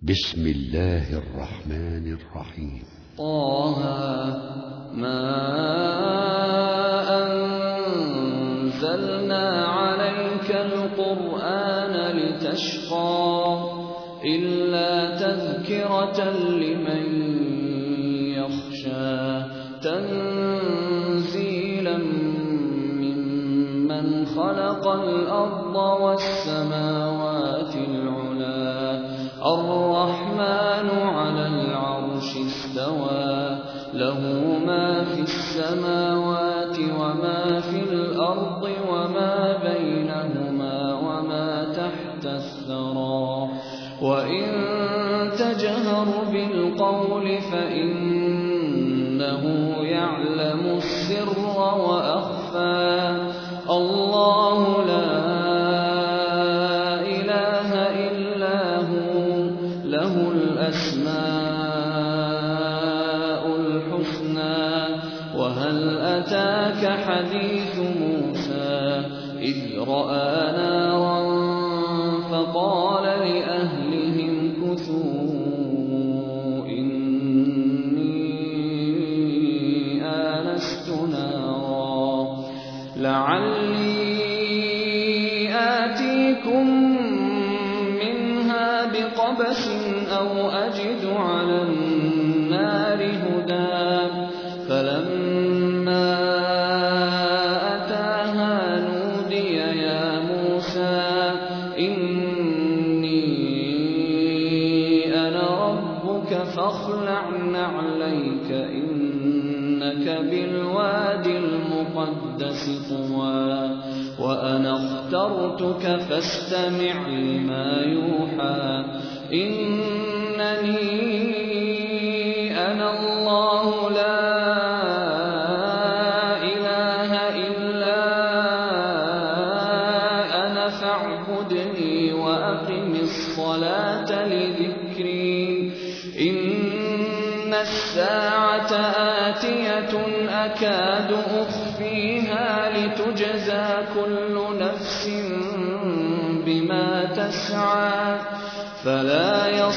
بسم الله الرحمن الرحيم. طه ما أنزلنا عليك القرآن لتشقى إلا تذكرة لمن يخشى تنزيلا ممن خلق الأرض والسماوات العلى الرحمن على العرش استوى له ما في السماوات وما في الأرض وما بينهما وما تحت الثرى وإن تجهر بالقول فإنه يعلم السر وأخفى الله لا إله إلا هو له الأسماء الحسنى وهل أتاك حديث موسى إذ رأى نارا فقال لأهلهم كثوا إني آنست نارا لعلي آتيكم منها بقبس أو أجد على النار هدى فلما أتاها نودي يا موسى إني أنا ربك فاخلع نعليك إنك بالوادي المقدس طوى وأنا اخترتك فاستمع لما يوحى إنني أنا الله لا إله إلا أنا فاعبدني وأقم الصلاة لذكري إن الساعة آتية أكاد أخفيها لتجزى كل نفس بما تسعى فلا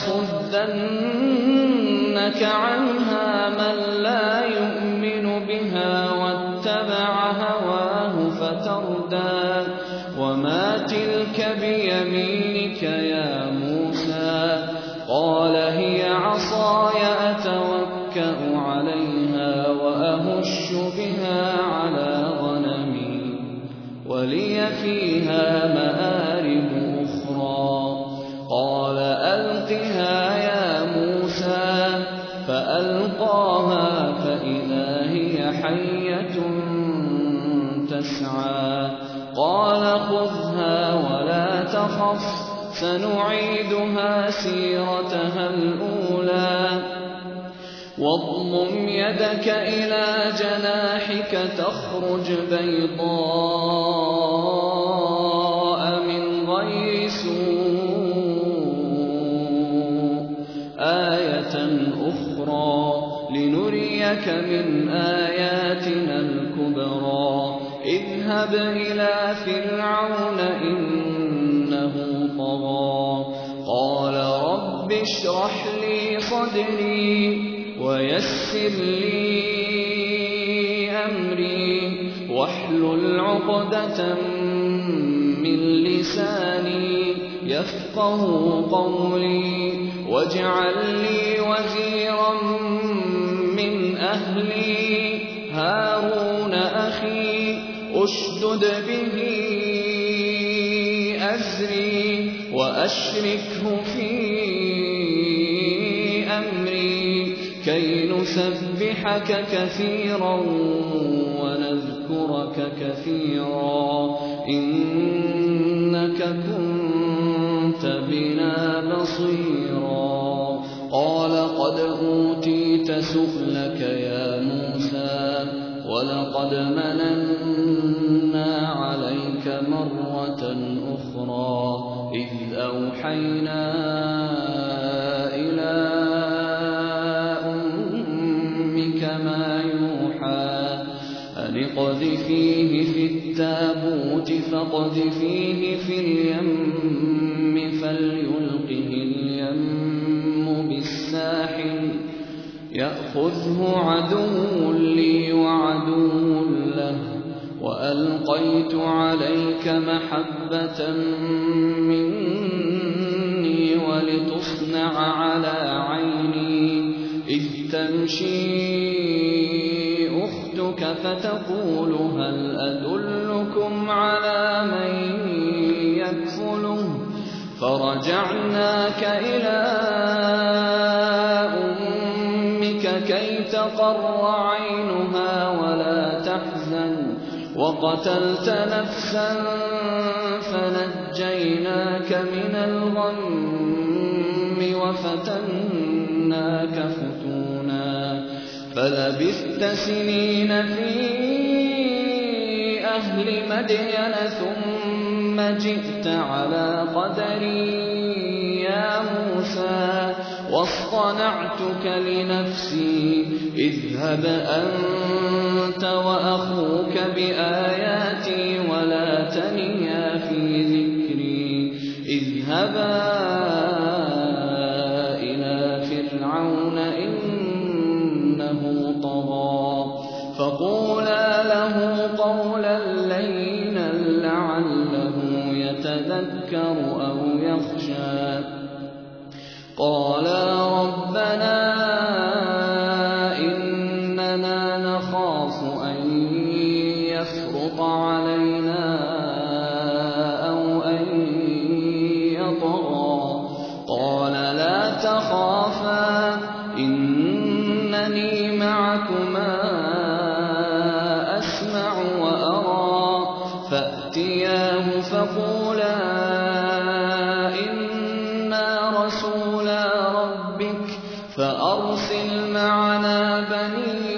يصدنك عنها من لا يؤمن بها واتبع هواه فتردى وما تلك بيمينك يا موسى قال هي عصاي أتوكأ عليها وأهش بها على غنمي ولي فيها مآرب أخرى قال ألقها يا موسى فألقاها فإذا هي حية تسعى قال خذها ولا تخف سنعيدها سيرتها الأولى واضمم يدك إلى جناحك تخرج بيضاء من غير سوء آية أخرى لنريك من آياتنا الكبرى اذهب إلى فرعون إنه طغى قال رب اشرح لي صدري ويسر لي أمري واحلل عقدة من لساني يفقه قولي واجعل لي وزيرا من أهلي هارون أخي أشدد به أزري وأشركه في أمري كي نسبحك كثيرا ونذكرك كثيرا إنك كنت بنا بصيرا قال قد أوتيت سؤلك يا موسى ولقد مننا عليك مرة أخرى إذ أوحينا إلى أمك ما يوحى أن اقذفيه في التابوت فاقذفيه في اليم فليلقه اليم يأخذه عدو لي وعدو له وألقيت عليك محبة مني ولتصنع على عيني إذ تمشي أختك فتقول هل أدلكم على من يكفله فرجعناك إلى أمك كي تقر عينها ولا تحزن وقتلت نفسا فنجيناك من الغم وفتناك فتونا فلبثت سنين في أهل مدين ثم جئت على قدري يا موسى واصطنعتك لنفسي اذهب أنت وأخوك بآياتي ولا تنيا في ذكري اذهبا إلى فرعون إنه طغى فقولا له قولا لينا لعله يتذكر أو يخشى قالا ربنا إننا نخاف أن يفرط علينا أو أن يطغى قال لا تخافا إنني معكما أسمع وأرى فأتياه فقولا إنا رسولا ربك فأرسل معنا بني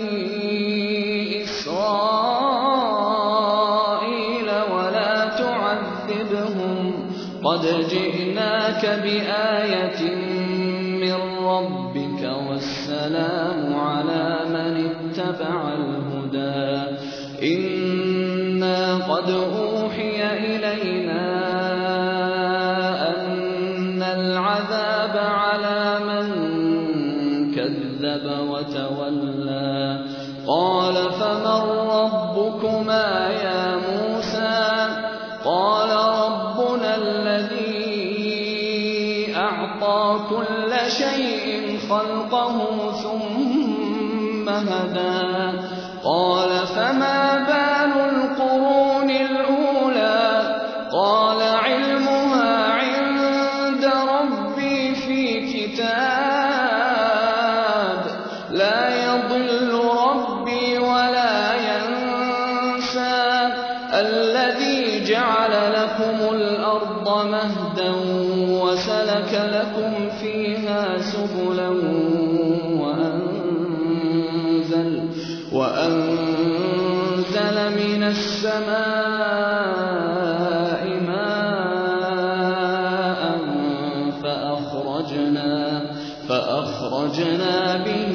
إسرائيل ولا تعذبهم قد جئناك بآية من ربك والسلام على من اتبع الهدى إنا قد أوحي إلينا أن العذاب على من كذب وتولى قال فمن ربكما يا موسى قال ربنا الذي أعطى كل شيء خلقه ثم هدى قال فما بال القرون الأولى قال علمها عند ربي في كتاب لا يضل ربي ولا ينسى الذي جعل لكم الأرض مهدا وسلك لكم فيها سبلا وأنزل من السماء ماء فأخرجنا به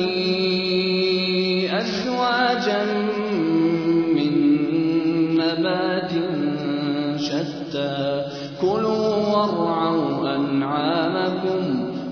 أزواجا من نبات شتى كلوا وارعوا أنعامكم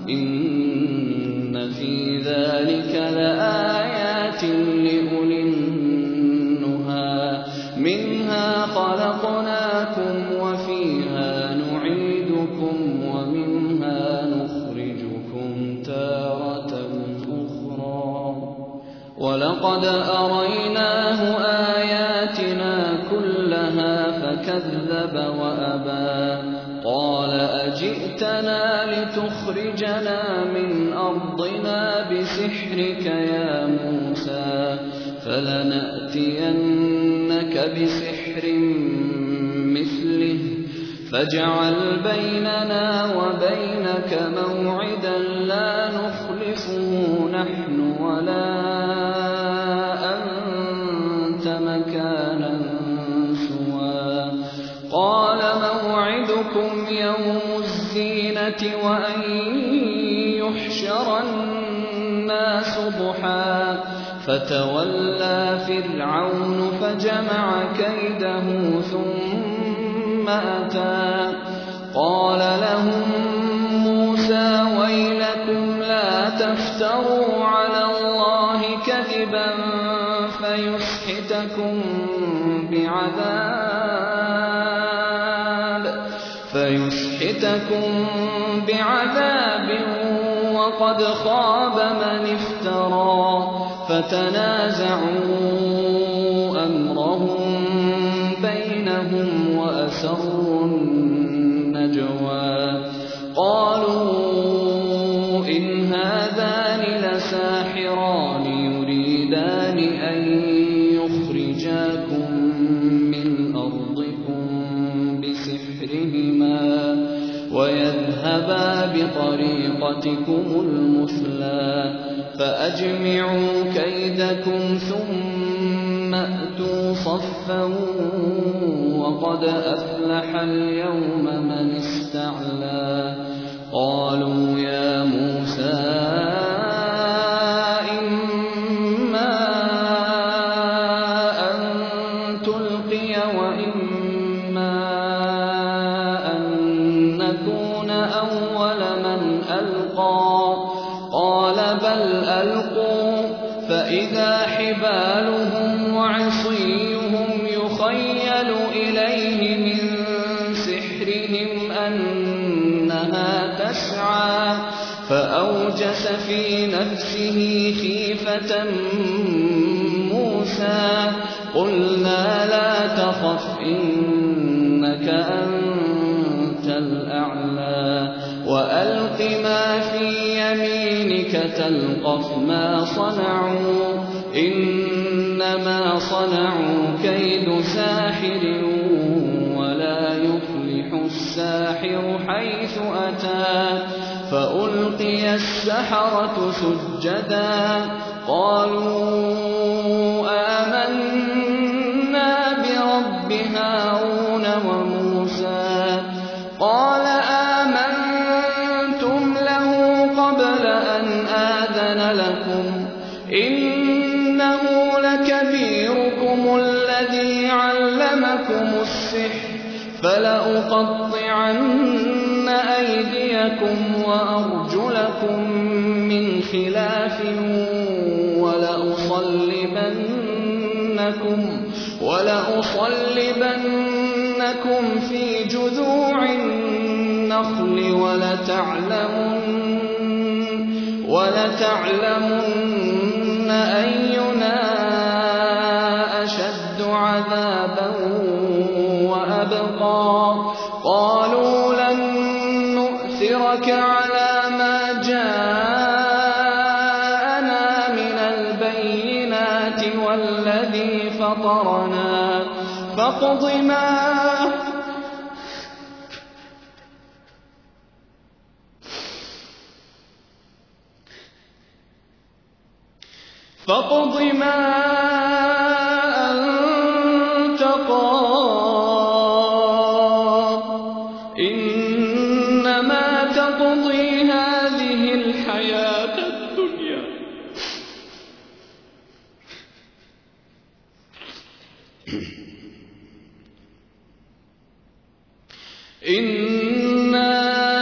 إن في ذلك لآيات لأولي النهى منها خلقناكم وفيها نعيدكم ومنها نخرجكم تارة أخرى ولقد أريناه آياتنا كلها فكذب وأبى قال أجئتنا لتخرجنا من أرضنا بسحرك يا موسى فلنأتينك بسحر مثله فاجعل بيننا وبينك موعدا لا نخلفه نحن ولا أنت مكانا سوى قال موعدكم يوم الزينة وأن يحشر الناس ضحى فتولى فرعون فجمع كيده ثم أتى قال لهم موسى ويلكم لا تفتروا على الله مكذبا فيسحتكم بعذاب وقد خاب من افترى فتنازعوا أمرهم بينهم وأسروا النجوى قالوا إن هذان لساحران يريدان أن يخرجاكم من أرضكم بسحرهما ويذهبا بطريقتكم المثلى فأجمعوا كيدكم ثم أتوا صفا وقد أفلح اليوم من استعلى قالوا يا موسى إما أن تلقي وإما أن نكون أول من ألقى قال بل ألقوا فإذا حبالهم وعصيهم يخيل إليه من سحرهم أنها تسعى فأوجس في نفسه خيفة موسى قلنا لا تخف إنك أنت الأعلى وألق ما في يمينك تلقف ما صنعوا إنما صنعوا كيد ساحر ولا يفلح الساحر حيث أتى فألقي السحرة سجدا قالوا آمنا برب هارون وموسى قال آمنتم له قبل أن آذن لكم إنه لكبيركم الذي علمكم السحر فلأقطعن أيديكم وأرجلكم من خلاف ولأصلبنكم في جذوع النخل ولتعلمن أينا أشد عذابا وأبقى قالوا لن نؤثرك على ما جاءنا من البينات والذي فطرنا فاقض ما أنت قاض إنما تقضي هذه الحياة الدنيا إنا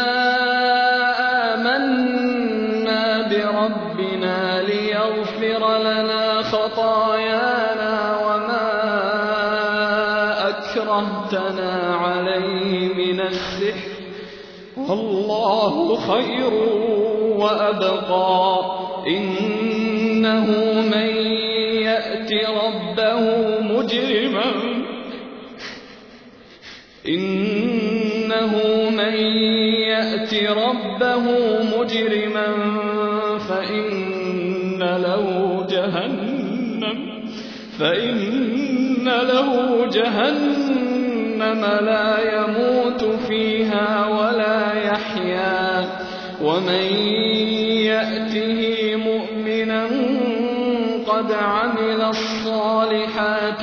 آمنا بربنا ليغفر لنا خطايانا وما أكرهتنا عليه من السحر والله خير وأبقى إنه من يأت ربه مجرما فإن له جهنم لا يموت فيها ولا يحيا ومن يأته مؤمنا قد عمل الصالحات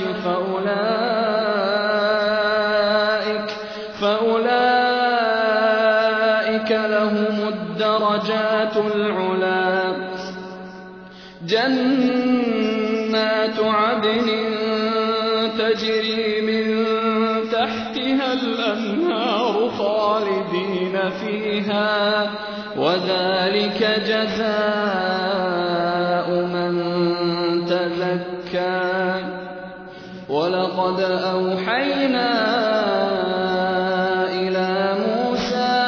فأولئك لهم الدرجات العلى جنات عدن تجري من تحتها الأنهار خالدين فيها وذلك جزاء من وَلَقَدْ أَوْحَيْنَا إِلَىٰ مُوسَىٰ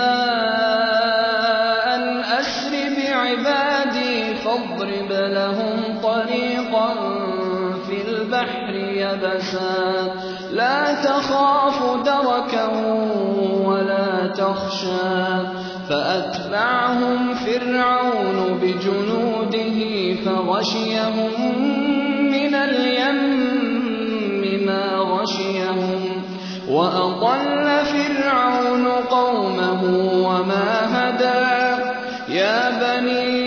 أَنْ أَسْرِ بِعِبَادِي فَاضْرِبْ لَهُمْ طَرِيقًا فِي الْبَحْرِ يَبَسًا لَّا تَخَافُ دَرَكًا وَلَا تَخْشَىٰ فَأَتْبَعَهُمْ فِرْعَوْنُ بِجُنُودِهِ فَغَشِيَهُم مِّنَ الْيَمِّ مَا غَشِيَهُمْ وَأَضَلَّ فِرْعَوْنُ قَوْمَهُ وَمَا هَدَىٰ يَا بَنِي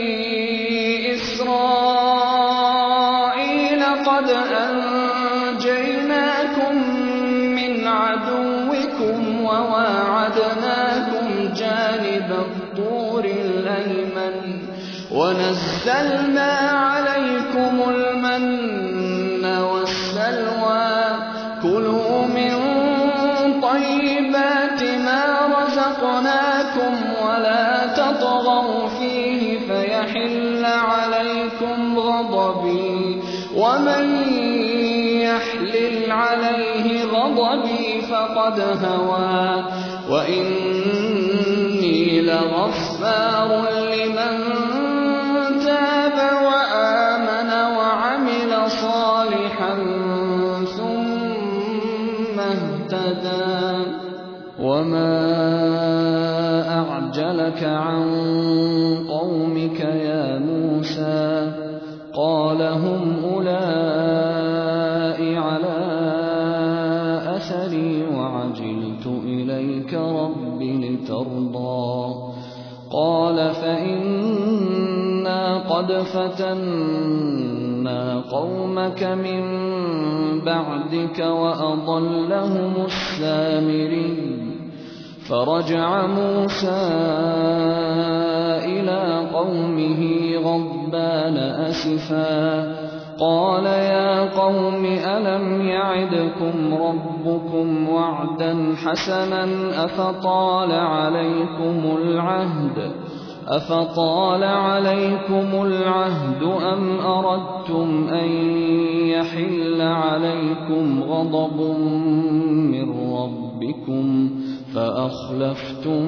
إِسْرَائِيلَ قَدْ أَنجَيْنَاكُم مِّنْ عَدُوِّكُمْ وَوَاعَدْنَاكُمْ جَانِبَ الطُّورِ الْأَيْمَنَ وَنَزَّلْنَا عَلَيْكُمُ الْمَنَّ وَالسَّلْوَىٰ كُلُوا مِن طَيِّبَاتِ مَا رَزَقْنَاكُمْ وَلَا تَطْغَوْا فِيهِ فَيَحِلَّ عَلَيْكُمْ غَضَبِي وَمَن يَحْلِلْ عَلَيْهِ غَضَبِي فَقَدْ هَوَىٰ وَإِنِّي لَغَفَّارٌ لِّمَن تَابَ وَآمَنَ وَعَمِلَ صَالِحًا ثُمَّ اهْتَدَىٰ وَمَا أَعْجَلَكَ عَن قَوْمِكَ يَا مُوسَىٰ قَالَ هُمْ أُولَاءِ عَلَىٰ أَثَرِي وَعَجِلْتُ إِلَيْكَ رَبِّ لِتَرْضَىٰ قَالَ فَإِنَّا قَدْ فَتَنَّا قَوْمَكَ مِن بَعْدِكَ وَأَضَلَّهُمُ السَّامِرِيُّ فرجع موسى إلى قومه غضبان أسفا قال يا قوم ألم يعدكم ربكم وعدا حسنا أفطال عليكم العهد أم أردتم أن يحل عليكم غضب من ربكم فأخلفتم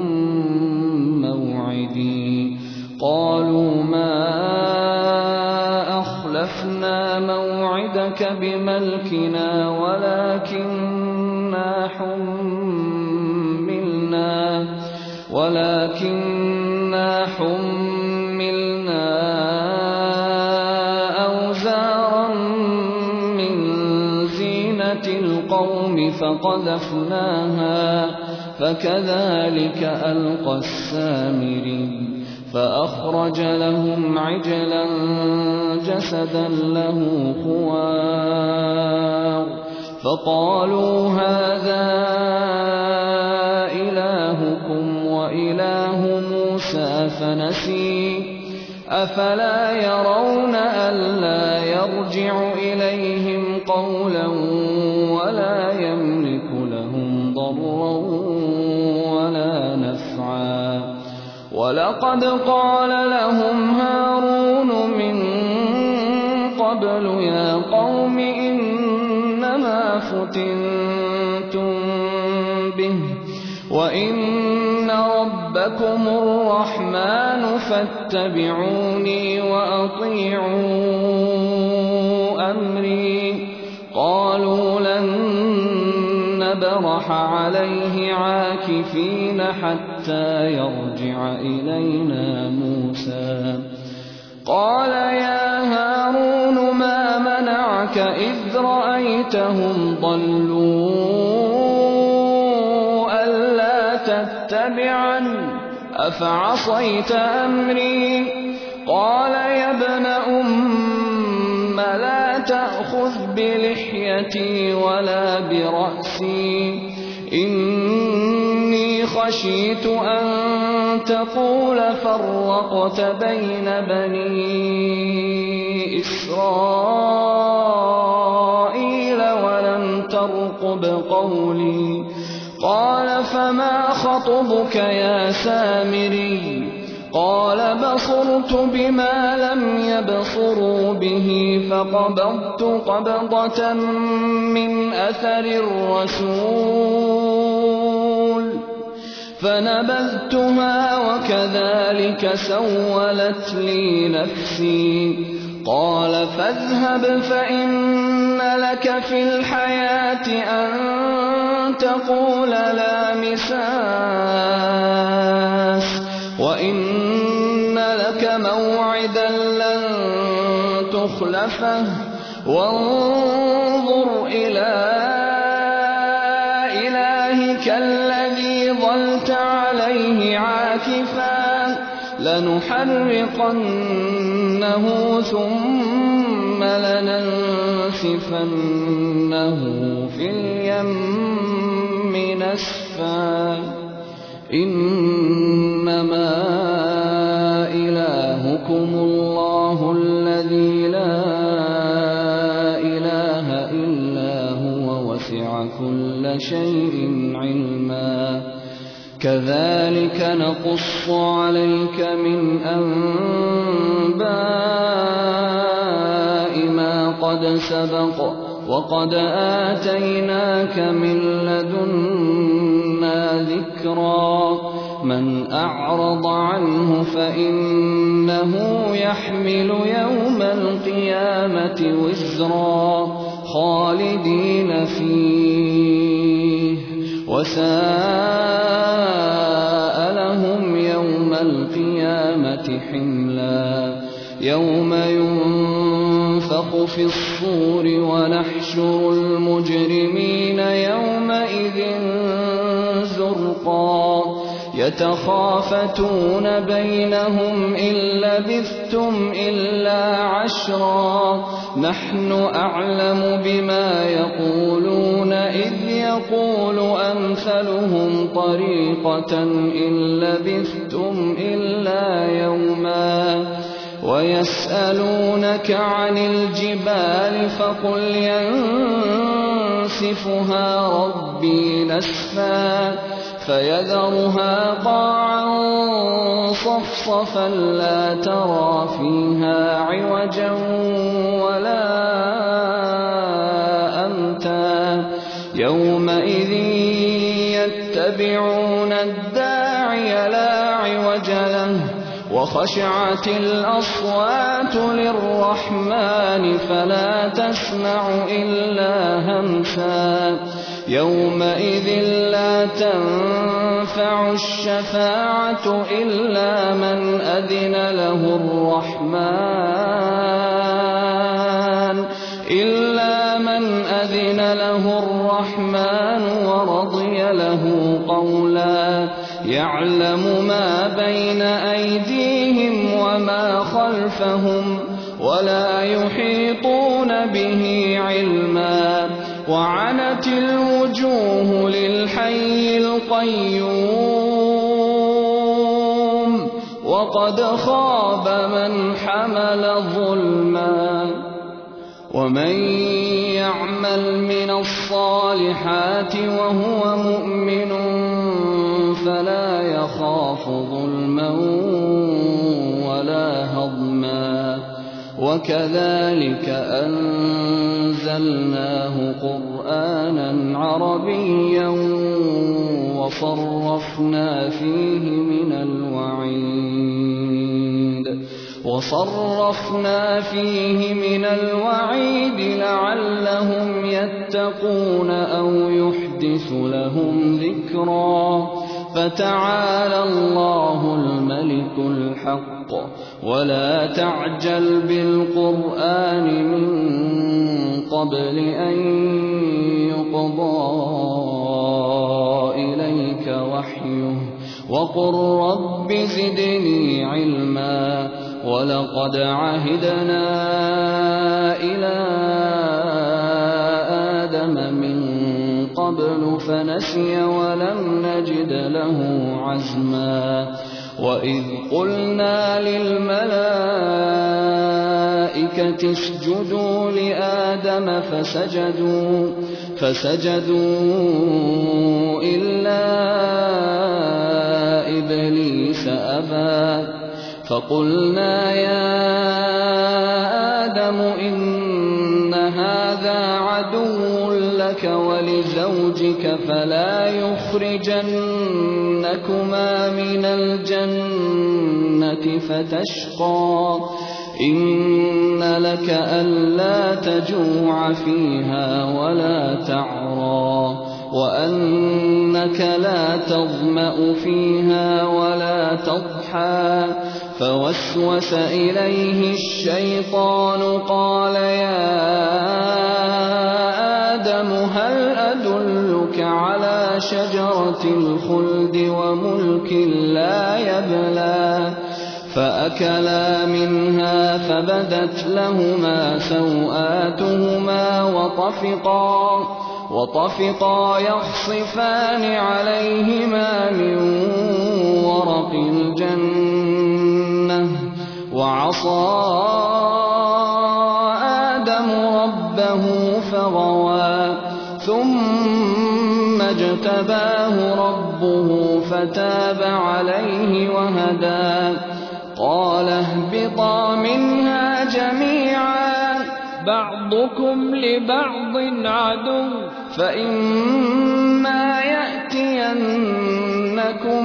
موعدي قالوا ما أخلفنا موعدك بملكنا ولكننا حملنا أوزارا من زينة القوم فقذفناها فكذلك ألقى السامري فأخرج لهم عجلا جسدا له خوار فقالوا هذا إلهكم وإله موسى فنسي أفلا يرون ألا يرجع إليهم قولا ولا يملك لهم ضرا ولا نفعا ولقد قال لهم هارون من قبل يا قوم إنما فتنتم به وإن ربكم الرحمن فاتبعوني وأطيعوا أمري قالوا لن نبرح عليه عاكفين حتى يرجع إلينا موسى قال يا هارون ما منعك إذ رأيتهم ضلوا ألا تتبعن أفعصيت أمري قال يا ابن أم لا تأخذ بلحيتي ولا برأسي إني خشيت أن تقول فرقت بين بني إسرائيل ولم ترقب قولي قال فما خطبك يا سامري قال بصرت بما لم يبصروا به فقبضت قبضة من أثر الرسول فنبذتها وكذلك سولت لي نفسي. قال فاذهب فإن لك في الحياة أن تقول لا مساس وإن لك موعدا لن تخلفه وانظر إلى إلهك الذي ظلت عليه عاكفا لنحرقنه ثم لننسفنه في اليم نسفا. إنما إلهكم الله الذي لا إله إلا هو وسع كل شيء علما. كذلك نقص عليك من أنباء ما قد سبق وقد آتيناك من لدنا ذكرا. من أعرض عنه فإنه يحمل يوم القيامة وزرا خالدين فيه وساء لهم يوم القيامة حملا. يوم ينفخ في الصور ونحشر المجرمين يومئذ زرقا يتخافتون بينهم إن لبثتم إلا عشرا نحن أعلم بما يقولون إذ يقول أمثلهم طريقة إن لبثتم إلا يوما. ويسألونك عن الجبال فقل ينسفها ربي نسفا فيذرها قاعا صفصفا لا ترى فيها عوجا ولا أمتا. يومئذ يتبعون الداعي لا عوج له وخشعت الأصوات للرحمن فلا تسمع إلا همسا. يومئذ لا تنفع الشفاعة إلا من أذن له الرحمن ورضي له قولا. يعلم ما بين أيديهم وما خلفهم ولا يحيطون به علما. وعنت الوجوه للحي القيوم وقد خاب من حمل ظلما. ومن يعمل من الصالحات وهو مؤمن فلا يخاف ظلما ولا هضما. وكذلك أنزلناه قرآنا عربيا وصرفنا فيه من الوعيد لعلهم يتقون أو يحدث لهم ذكرا. فتعالى الله الملك الحق ولا تعجل بالقرآن من قبل أن يقضى إليك وحيه وقل رب زدني علما. ولقد عهدنا إلى آدم من قبل فنسي ولم نجد له عزما. وإذ قلنا للملائكة اسجدوا لآدم فسجدوا إلا إبليس أبى فقلنا يا آدم إن هذا عدو لك ولزوجك فلا يخرجنكما من الجنة فتشقى إن لك ألا تجوع فيها ولا تعرى وأنك لا تظمأ فيها ولا تضحى فوسوس إليه الشيطان قال يا آدم هل أدلك على شجرة الخلد وملك لا يبلى فأكلا منها فبدت لهما سوآتهما وطفقا يخصفان عليهما من ورق الجنة وعصى آدم ربه فغوى ثم اجتباه ربه فتاب عليه وهدى قال اهبطا منها جميعا بعضكم لبعض عدو فإما يأتينكم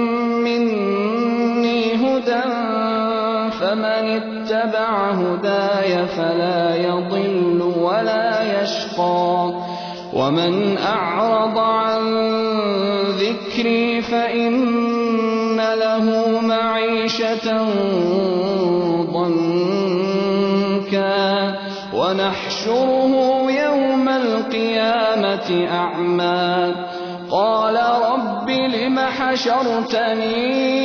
مني هدى فمن اتبع هداي فلا يضل ولا يشقى ومن أعرض عن ذكري فإن له معيشة ضنكا ونحشره يوم القيامة أعمى قال رب لم حشرتني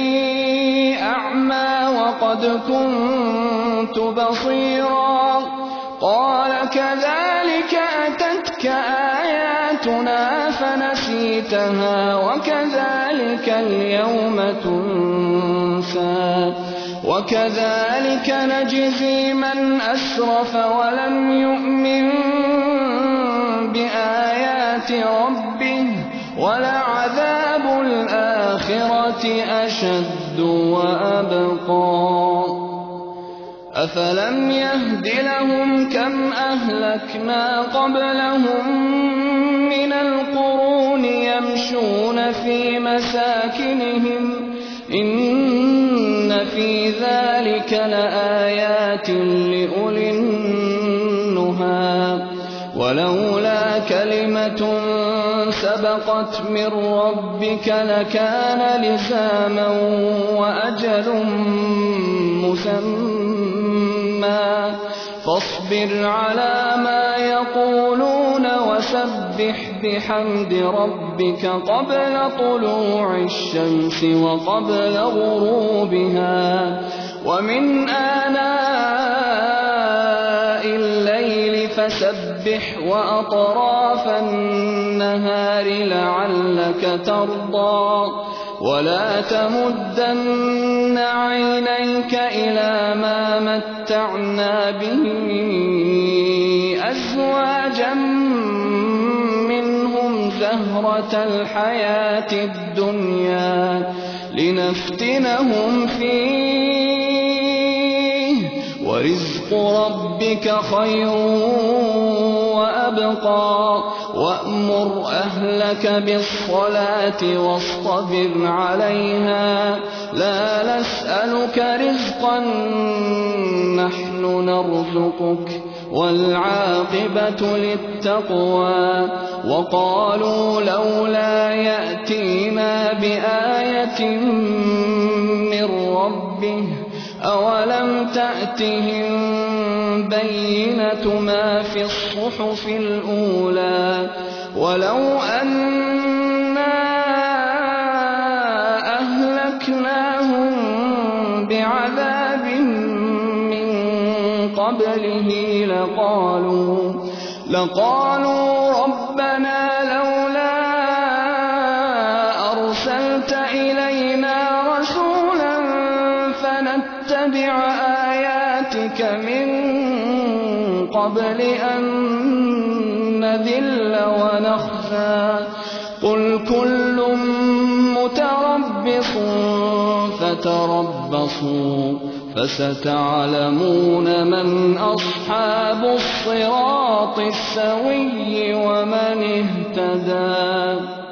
أعمى وقد كنت بصيرا قال كذلك أتتك آياتنا فنسيتها وكذلك اليوم تنسى وكذلك نجزي من أسرف ولم يؤمن بآيات ربه ولعذاب الآخرة أشد وأبقى أفلم يهد لهم كم أهلكنا قبلهم من القرون يمشون في مساكنهم إن في ذلك لآيات لأولي النهى ولولا كلمة سبقت من ربك لكان لزاما وأجل مسمى فاصبر على ما يقولون وسبح بحمد ربك قبل طلوع الشمس وقبل غروبها ومن آناء الليل فسبح وأطراف النهار لعلك ترضى ولا تمدن عينيك إلى ما متعنا به أزواجا منهم زهرة الحياة الدنيا لنفتنهم فيه ورزق ربك خير وأبقى وأمر أهلك بالصلاة واصطبر عليها لا نسألك رزقا نحن نرزقك والعاقبة للتقوى وقالوا لولا يأتينا بآية من ربه أولم تأتهم بينة ما في الصحف الأولى ولو أنا أهلكناهم بعذاب من قبله لقالوا ربنا لولا أرسلت إلينا رسولا فنتبع آياتك من قبل أن نذل ونخزى قل كل متربص فَتَرَبَّصُوا فَسَتَعْلَمُونَ مَنْ أَصْحَابُ الصِّرَاطِ السَّوِيِّ وَمَنِ اهْتَدَىٰ.